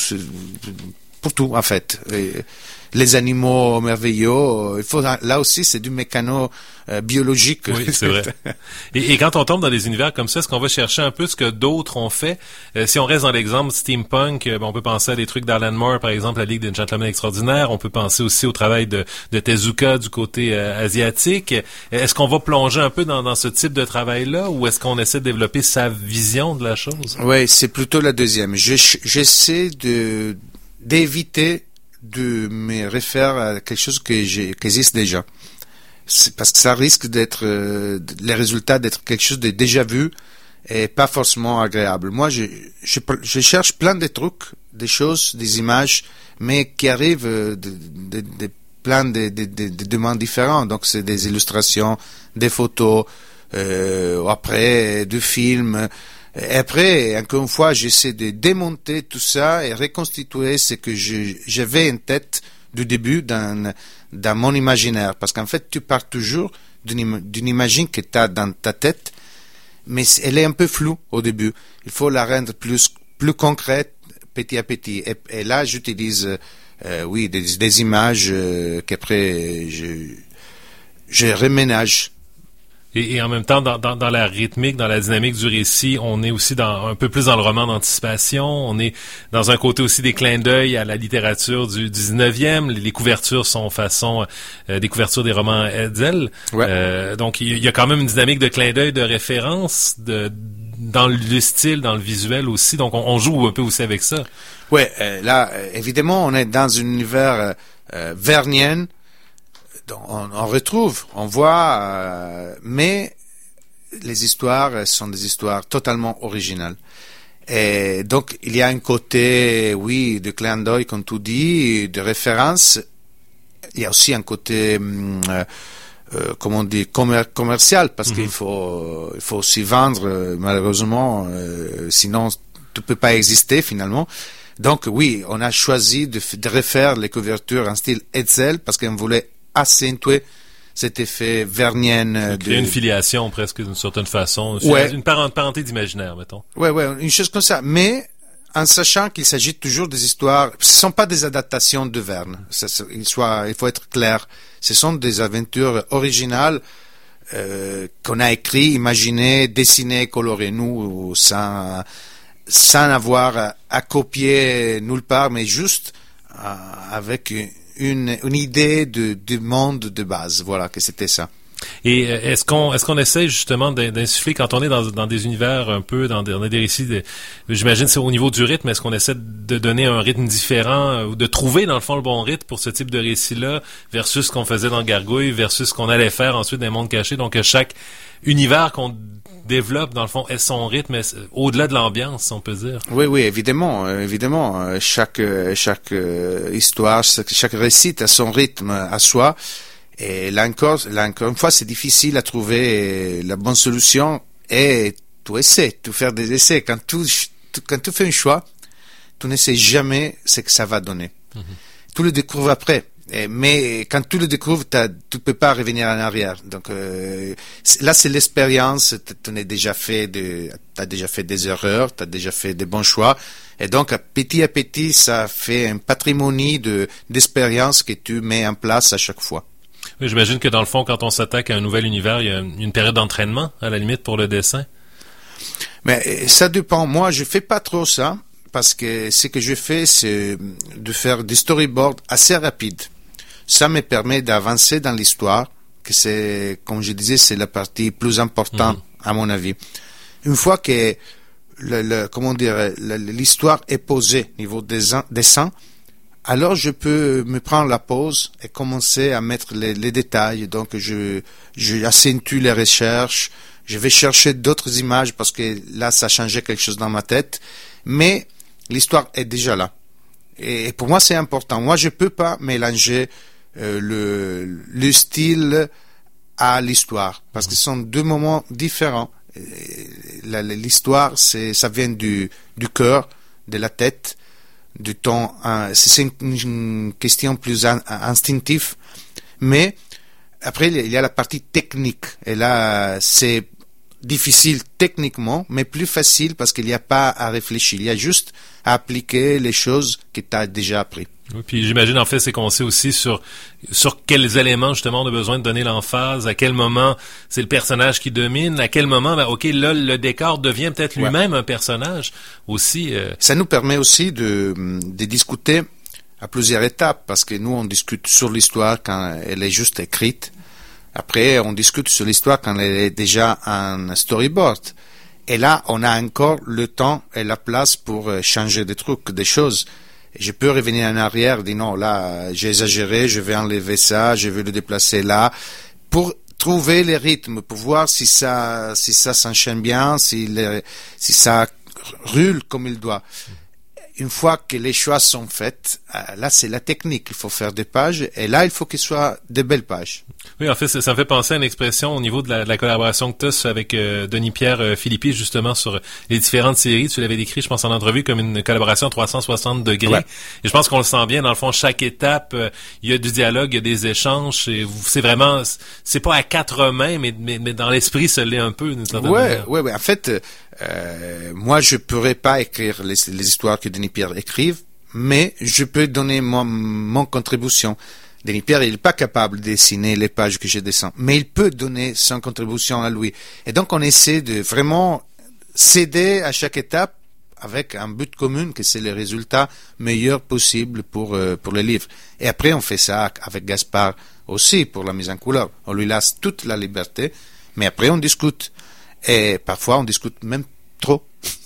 pour tout, en fait. Et les animaux merveilleux, il faut, là aussi, c'est du mécano euh, biologique. Oui, c'est vrai. Et, et quand on tombe dans des univers comme ça, est-ce qu'on va chercher un peu ce que d'autres ont fait? Euh, si on reste dans l'exemple steampunk, euh, on peut penser à des trucs d'Alan Moore, par exemple, la Ligue des Gentlemen Extraordinaires. On peut penser aussi au travail de, de Tezuka du côté euh, asiatique. Est-ce qu'on va plonger un peu dans, dans ce type de travail-là ou est-ce qu'on essaie de développer sa vision de la chose? Oui, c'est plutôt la deuxième. Je, j'essaie de d'éviter de me référer à quelque chose que j'ai, qui existe déjà. C'est parce que ça risque d'être, euh, les résultats d'être quelque chose de déjà vu et pas forcément agréable. Moi, je, je, je cherche plein de trucs, des choses, des images, mais qui arrivent de, de, de plein de, de, de, de demandes différentes. Donc, c'est des illustrations, des photos, euh, après, du film. Et après, encore une fois, j'essaie de démonter tout ça et reconstituer ce que je, j'avais en tête du début dans, dans mon imaginaire. Parce qu'en fait, tu pars toujours d'une, d'une image que tu as dans ta tête, mais elle est un peu floue au début. Il faut la rendre plus, plus concrète, petit à petit. Et, et là, j'utilise, euh, oui, des, des images euh, qu'après, je, je reménage. Et, et en même temps, dans, dans, dans la rythmique, dans la dynamique du récit, on est aussi dans un peu plus dans le roman d'anticipation. On est dans un côté aussi des clins d'œil à la littérature du dix-neuvième. Les, les couvertures sont façon euh, des couvertures des romans Hetzel. Ouais. Euh, donc, il y a quand même une dynamique de clin d'œil, de référence, de dans le style, dans le visuel aussi. Donc, on, on joue un peu aussi avec ça. Ouais, euh, là, évidemment, on est dans un univers euh, vernien. On, on retrouve, on voit, euh, mais les histoires sont des histoires totalement originales. Et donc, il y a un côté, oui, de clin d'œil, comme tu dis, de référence. Il y a aussi un côté, euh, euh, comment on dit, commer- commercial, parce mm-hmm. qu'il faut, il faut aussi vendre, malheureusement, euh, sinon tu peux pas exister finalement. Donc, oui, on a choisi de, de refaire les couvertures en style Hetzel, parce qu'on voulait accentuer cet effet vernien. Créer de... une filiation presque d'une certaine façon. Ouais. Une parenté d'imaginaire, mettons. Ouais, ouais, une chose comme ça. Mais en sachant qu'il s'agit toujours des histoires, ce sont pas des adaptations de Verne. Ça, il, soit, il faut être clair. Ce sont des aventures originales euh, qu'on a écrites, imaginées, dessinées, colorées, nous, sans, sans avoir à, à copier nulle part, mais juste euh, avec une Une, une idée de, du monde de base, voilà, que c'était ça. Et est-ce qu'on est-ce qu'on essaie justement d'insuffler quand on est dans, dans des univers un peu, dans des, dans des récits, de, j'imagine c'est au niveau du rythme, est-ce qu'on essaie de donner un rythme différent ou de trouver dans le fond le bon rythme pour ce type de récit-là versus ce qu'on faisait dans Gargouille versus ce qu'on allait faire ensuite dans les mondes cachés, donc chaque univers qu'on développe, dans le fond, est son rythme, est, au-delà de l'ambiance, on peut dire. Oui, oui, évidemment, euh, évidemment. Euh, chaque chaque euh, histoire, chaque, chaque récit a son rythme à soi. Et là encore, là encore une fois, c'est difficile à trouver la bonne solution. Et tu essaies, tu fais des essais. Quand tu, tu quand tu fais un choix, tu ne sais jamais ce que ça va donner. Mm-hmm. Tu le découvres après. Et, mais quand tu le découvres, t'as, tu peux pas revenir en arrière. Donc euh, c'est, là, c'est l'expérience. Tu as déjà fait de, t'as déjà fait des erreurs, tu as déjà fait des bons choix. Et donc, petit à petit, ça fait un patrimoine de d'expérience que tu mets en place à chaque fois. Oui, j'imagine que dans le fond, quand on s'attaque à un nouvel univers, il y a une période d'entraînement, à la limite, pour le dessin. Mais ça dépend. Moi, je fais pas trop ça, parce que ce que je fais, c'est de faire des storyboards assez rapides. Ça me permet d'avancer dans l'histoire, que c'est, comme je disais, c'est la partie plus importante, mmh. à mon avis. Une fois que le, le, comment dire, l'histoire est posée au niveau des dessins, alors je peux me prendre la pause et commencer à mettre les, les détails. Donc je, je accentue les recherches, je vais chercher d'autres images parce que là ça changeait quelque chose dans ma tête, mais l'histoire est déjà là. Et pour moi c'est important. Moi je peux pas mélanger euh, le, le style à l'histoire parce que ce sont deux moments différents. L'histoire c'est, ça vient du, du cœur, de la tête. Du temps, c'est une, une question plus in, instinctive, mais après il y a la partie technique et là c'est difficile techniquement, mais plus facile parce qu'il n'y a pas à réfléchir, il y a juste à appliquer les choses que tu as déjà appris. Oui, puis j'imagine en fait c'est qu'on sait aussi sur sur quels éléments justement on a besoin de donner l'emphase, à quel moment c'est le personnage qui domine, à quel moment ben ok là le décor devient peut-être lui-même ouais. un personnage aussi. Euh... Ça nous permet aussi de de discuter à plusieurs étapes parce que nous on discute sur l'histoire quand elle est juste écrite. Après on discute sur l'histoire quand elle est déjà un storyboard. Et là on a encore le temps et la place pour changer des trucs, des choses. Je peux revenir en arrière et dire non, là, j'ai exagéré, je vais enlever ça, je vais le déplacer là, pour trouver les rythmes, pour voir si ça, si ça s'enchaîne bien, si, les, si ça roule comme il doit. Une fois que les choix sont faits, là, c'est la technique. Il faut faire des pages, et là, il faut qu'il soit de belles pages. Oui, en fait, ça, ça me fait penser à une expression au niveau de la, de la collaboration que tu as avec euh, Denis-Pierre euh, Philippi, justement, sur les différentes séries. Tu l'avais décrit, je pense, en entrevue, comme une collaboration trois cent soixante degrés. Ouais. Et je pense qu'on le sent bien. Dans le fond, chaque étape, euh, il y a du dialogue, il y a des échanges. Et c'est vraiment, c'est pas à quatre mains, mais, mais, mais dans l'esprit, ça l'est un peu, d'une certaine ouais, manière. Ouais, ouais. En fait, euh, moi, je pourrais pas écrire les, les histoires que Denis-Pierre écrive, mais je peux donner mon, mon contribution. Denis-Pierre, il n'est pas capable de dessiner les pages que je dessine, mais il peut donner son contribution à lui. Et donc, on essaie de vraiment s'aider à chaque étape avec un but commun, que c'est le résultat meilleur possible pour, euh, pour le livre. Et après, on fait ça avec Gaspard aussi pour la mise en couleur. On lui laisse toute la liberté, mais après, on discute. Et parfois, on discute même trop.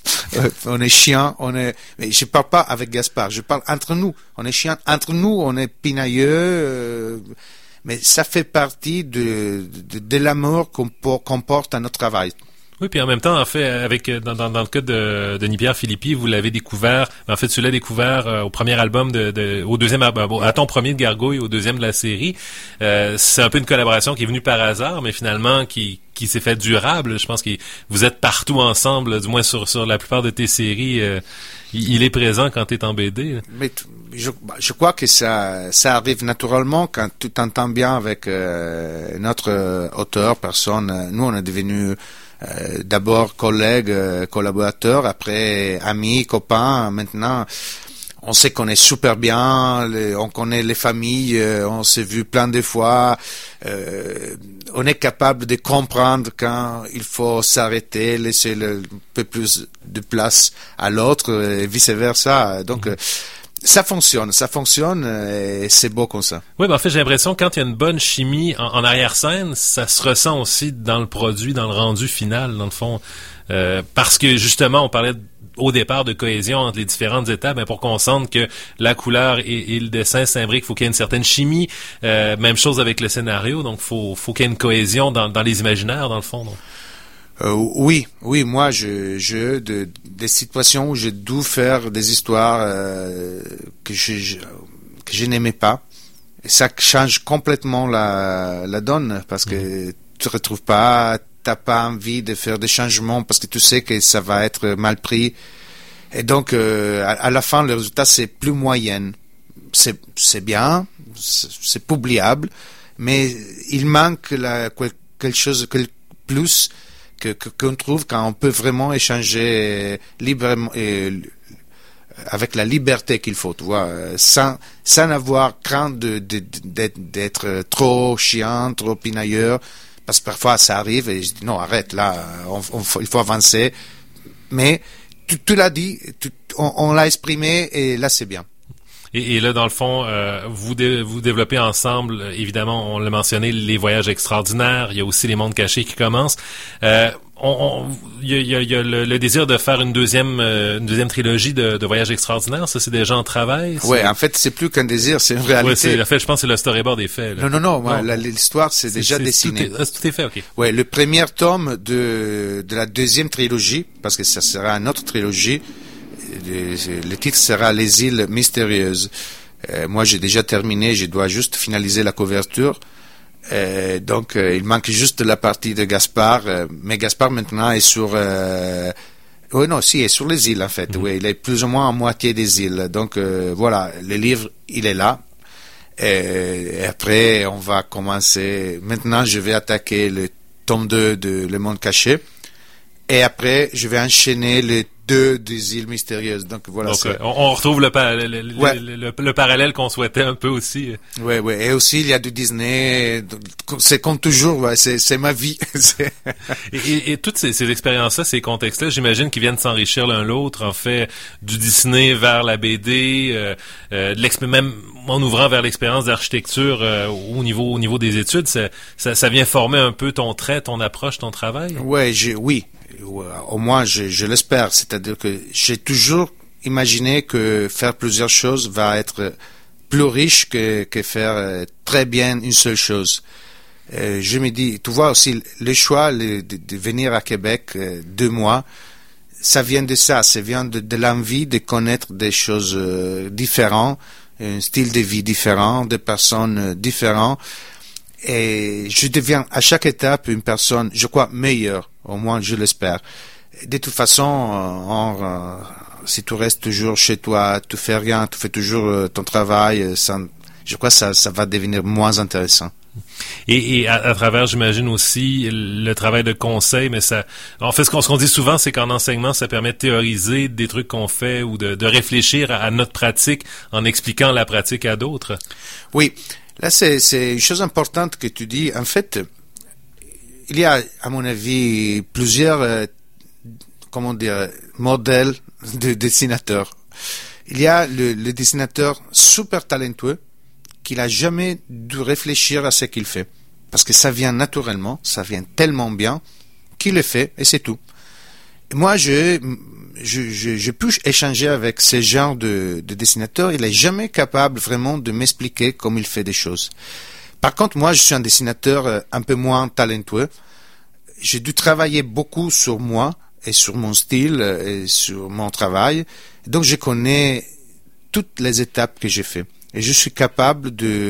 On est chiant, on est. Mais je parle pas avec Gaspard, je parle entre nous. On est chiant entre nous, on est pinailleux, euh, mais ça fait partie de de, de l'amour qu'on, qu'on porte à notre travail. Oui, puis en même temps, en fait, avec dans, dans, dans le cas de Denis-Pierre Philippi, vous l'avez découvert. En fait, tu l'as découvert euh, au premier album de, de au deuxième album, à ton premier de Gargouille, au deuxième de la série. Euh, c'est un peu une collaboration qui est venue par hasard, mais finalement qui qui s'est fait durable. Je pense que vous êtes partout ensemble, du moins sur sur la plupart de tes séries. Euh, il, il est présent quand t'es en B D. Mais je, je crois que ça ça arrive naturellement quand tu t'entends bien avec euh, notre euh, auteur, personne. Nous, on est devenus Euh, d'abord collègues, euh, collaborateurs, après amis, copains. Maintenant, on sait qu'on est super bien, les, on connaît les familles, euh, on s'est vu plein de fois. Euh, on est capable de comprendre quand il faut s'arrêter, laisser le, un peu plus de place à l'autre, et vice versa. Donc, mmh. euh, ça fonctionne, ça fonctionne et c'est beau comme ça. Oui, ben en fait, j'ai l'impression que quand il y a une bonne chimie en, en arrière-scène, ça se ressent aussi dans le produit, dans le rendu final, dans le fond. Euh, parce que, justement, on parlait au départ de cohésion entre les différentes étapes, ben pour qu'on sente que la couleur et, et le dessin s'imbriquent, il faut qu'il y ait une certaine chimie. Euh, même chose avec le scénario, donc faut, faut qu'il y ait une cohésion dans, dans les imaginaires, dans le fond. Donc. Euh, oui, oui, moi, je, je, de, des situations où j'ai dû faire des histoires euh, que je, je que je n'aimais pas. Et ça change complètement la, la donne parce que mmh. tu retrouves pas, t'as pas envie de faire des changements parce que tu sais que ça va être mal pris. Et donc, euh, à, à la fin, le résultat c'est plus moyenne. c'est, c'est bien, c'est, c'est publiable, mais il manque la, quelque chose de plus que, que, qu'on trouve quand on peut vraiment échanger librement, et, avec la liberté qu'il faut, tu vois, sans, sans avoir crainte de, de, d'être, d'être trop chiant, trop pinailleur, parce que parfois ça arrive et je dis non, arrête, là, on, on, il faut avancer. Mais tu, tu l'as dit, tu, on, on l'a exprimé et là c'est bien. Et, et là, dans le fond, euh, vous dé, vous développez ensemble, évidemment, on l'a mentionné, les voyages extraordinaires, il y a aussi les mondes cachés qui commencent. Euh, on, on, il y a, il y a, il y a le, le désir de faire une deuxième, euh, une deuxième trilogie de, de voyages extraordinaires. Ça, c'est déjà en travail. Ouais, en fait, c'est plus qu'un désir, c'est une réalité. Ouais, c'est, en fait, je pense que c'est le storyboard des faits. Là. Non, non, non, moi, non. La, l'histoire, c'est, c'est déjà c'est, dessiné. Tout est, tout est fait, ok. Ouais, le premier tome de de la deuxième trilogie, parce que ça sera une autre trilogie. Le, le titre sera Les îles mystérieuses. Euh, moi, j'ai déjà terminé, je dois juste finaliser la couverture. Euh, donc, euh, il manque juste la partie de Gaspard. Euh, mais Gaspard, maintenant, est sur... Euh, oui, non, si, est sur les îles, en fait. Mm-hmm. Oui, il est plus ou moins à moitié des îles. Donc, euh, voilà, le livre, il est là. Et, et après, on va commencer... Maintenant, je vais attaquer le tome deux de Le Monde Caché. Et après, je vais enchaîner les deux des îles mystérieuses. Donc voilà. Donc, euh, on retrouve le, le, ouais. le, le, le parallèle qu'on souhaitait un peu aussi. Ouais, ouais. Et aussi, il y a du Disney. C'est comme toujours. Ouais, c'est, c'est ma vie. et, et, et toutes ces, ces expériences-là, ces contextes-là, j'imagine qu'ils viennent s'enrichir l'un l'autre. En fait, du Disney vers la B D, euh, euh, de même en ouvrant vers l'expérience d'architecture euh, au niveau au niveau des études, ça, ça, ça vient former un peu ton trait, ton approche, ton travail. Ouais, j'ai, oui. Au moins, je, je l'espère. C'est-à-dire que j'ai toujours imaginé que faire plusieurs choses va être plus riche que, que faire très bien une seule chose. Euh, je me dis, tu vois aussi, le choix le, de, de venir à Québec euh, deux mois, ça vient de ça. Ça vient de, de l'envie de connaître des choses euh, différentes, un style de vie différent, des personnes euh, différentes. Et je deviens à chaque étape une personne, je crois, meilleure. Au moins, je l'espère. De toute façon, on, on, si tu restes toujours chez toi, tu fais rien, tu fais toujours ton travail, ça, je crois que ça, ça va devenir moins intéressant. Et, et à, à travers, j'imagine aussi le travail de conseil, mais ça, en fait, ce qu'on, ce qu'on dit souvent, c'est qu'en enseignement, ça permet de théoriser des trucs qu'on fait ou de, de réfléchir à, à notre pratique en expliquant la pratique à d'autres. Oui, là, c'est, c'est une chose importante que tu dis. En fait, il y a, à mon avis, plusieurs, euh, comment dire, modèles de dessinateurs. Il y a le, le dessinateur super talentueux qui n'a jamais dû réfléchir à ce qu'il fait. Parce que ça vient naturellement, ça vient tellement bien qu'il le fait et c'est tout. Et moi, je, je, je, je peux échanger avec ce genre de, de dessinateur. Il n'est jamais capable vraiment de m'expliquer comment il fait des choses. Par contre, moi, je suis un dessinateur un peu moins talentueux. J'ai dû travailler beaucoup sur moi et sur mon style et sur mon travail. Donc, je connais toutes les étapes que j'ai fait. Et je suis capable de,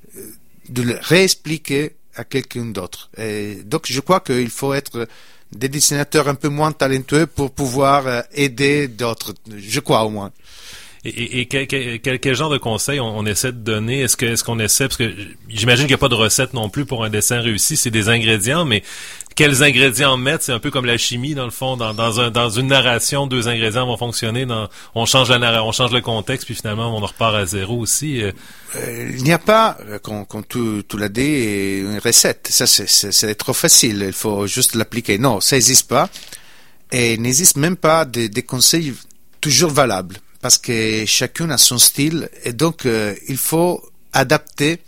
de le réexpliquer à quelqu'un d'autre. Et donc, je crois qu'il faut être des dessinateurs un peu moins talentueux pour pouvoir aider d'autres. Je crois au moins. Et, et, et quel, quel, quel genre de conseils on, on essaie de donner? Est-ce que, est-ce qu'on essaie, parce que j'imagine qu'il n'y a pas de recette non plus pour un dessin réussi, c'est des ingrédients, mais quels ingrédients mettre? C'est un peu comme la chimie, dans le fond, dans, dans, un, dans une narration, deux ingrédients vont fonctionner, dans, on change la narration, on change le contexte, puis finalement, on repart à zéro aussi. Euh, il n'y a pas, comme, comme tu, tu l'as dit, une recette. Ça, c'est, c'est, c'est trop facile. Il faut juste l'appliquer. Non, ça n'existe pas. Et il n'existe même pas des, des conseils toujours valables. Parce que chacun a son style et donc euh, il faut adapter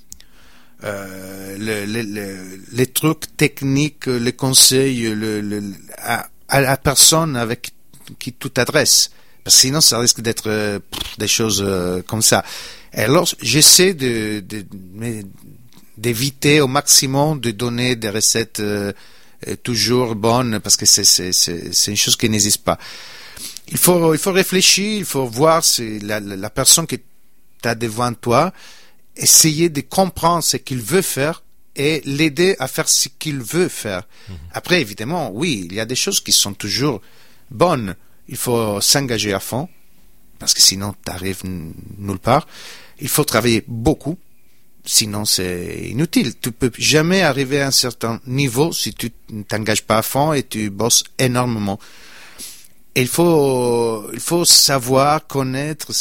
euh, le, le, le, les trucs techniques, les conseils le, le, à, à la personne avec qui tu t'adresses. Parce que sinon ça risque d'être euh, pff, des choses euh, comme ça. Et alors j'essaie de, de, de, d'éviter au maximum de donner des recettes euh, toujours bonnes parce que c'est, c'est, c'est, c'est une chose qui n'existe pas. Il faut, il faut réfléchir, il faut voir si la, la, la personne que tu as devant toi, essayer de comprendre ce qu'il veut faire et l'aider à faire ce qu'il veut faire. Mmh. Après, évidemment, oui, il y a des choses qui sont toujours bonnes. Il faut s'engager à fond parce que sinon tu arrives nulle part. Il faut travailler beaucoup, sinon c'est inutile. Tu peux jamais arriver à un certain niveau si tu ne t'engages pas à fond et tu bosses énormément. Et il faut, il faut savoir, connaître,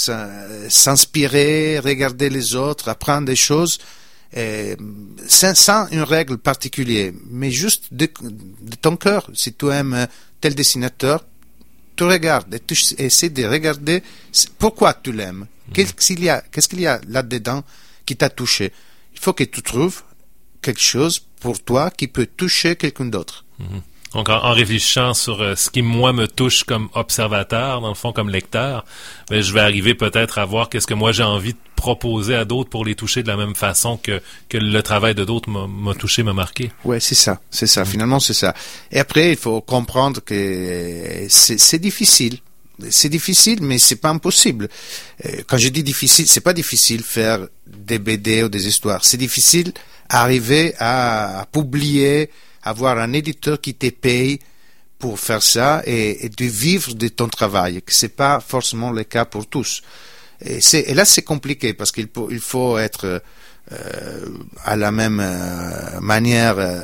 s'inspirer, regarder les autres, apprendre des choses, et sans, sans une règle particulière, mais juste de, de ton cœur. Si tu aimes tel dessinateur, tu regardes et tu essaies de regarder pourquoi tu l'aimes. Mmh. Qu'est-ce qu'il y a, qu'est-ce qu'il y a là-dedans qui t'a touché. Il faut que tu trouves quelque chose pour toi qui peut toucher quelqu'un d'autre. Mmh. Donc, en, en réfléchissant sur euh, ce qui, moi, me touche comme observateur, dans le fond, comme lecteur, ben, je vais arriver peut-être à voir qu'est-ce que moi j'ai envie de proposer à d'autres pour les toucher de la même façon que, que le travail de d'autres m'a, m'a touché, m'a marqué. Ouais, c'est ça, c'est ça. Mmh. Finalement, c'est ça. Et après, il faut comprendre que c'est, c'est difficile. C'est difficile, mais c'est pas impossible. Quand je dis difficile, c'est pas difficile faire des B D ou des histoires. C'est difficile arriver à, à publier, avoir un éditeur qui te paye pour faire ça et, et de vivre de ton travail. C'est pas forcément le cas pour tous. Et, c'est, et là, c'est compliqué parce qu'il faut, il faut être euh, à la même euh, manière euh,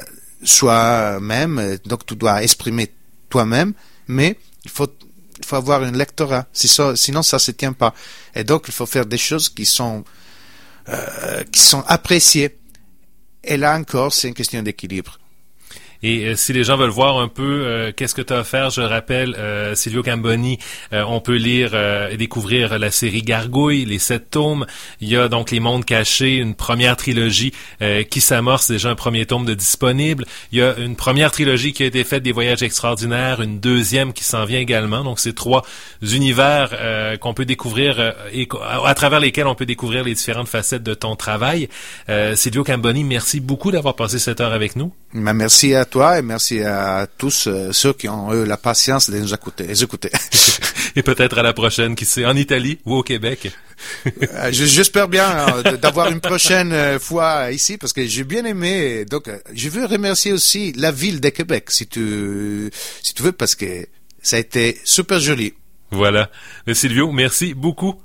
soi-même. Donc, tu dois exprimer toi-même, mais il faut il faut avoir un lectorat. Sinon, ça se tient pas. Et donc, il faut faire des choses qui sont euh, qui sont appréciées. Et là encore, c'est une question d'équilibre. Et euh, si les gens veulent voir un peu euh, qu'est-ce que tu as à faire, je rappelle, euh, Silvio Camboni, euh, on peut lire euh, et découvrir la série Gargouille, les sept tomes. Il y a donc Les Mondes Cachés, une première trilogie euh, qui s'amorce, déjà un premier tome de disponible. Il y a une première trilogie qui a été faite, Des Voyages Extraordinaires, une deuxième qui s'en vient également. Donc, c'est trois univers euh, qu'on peut découvrir euh, et à, à travers lesquels on peut découvrir les différentes facettes de ton travail. Euh, Silvio Camboni, merci beaucoup d'avoir passé cette heure avec nous. Merci à toi et merci à tous euh, ceux qui ont eu la patience de nous écouter. Les écouter. Et peut-être à la prochaine, qui sait, en Italie ou au Québec. euh, j'espère bien euh, d'avoir une prochaine euh, fois ici parce que j'ai bien aimé. Donc, euh, je veux remercier aussi la ville de Québec, si tu, si tu veux, parce que ça a été super joli. Voilà. Silvio, merci beaucoup.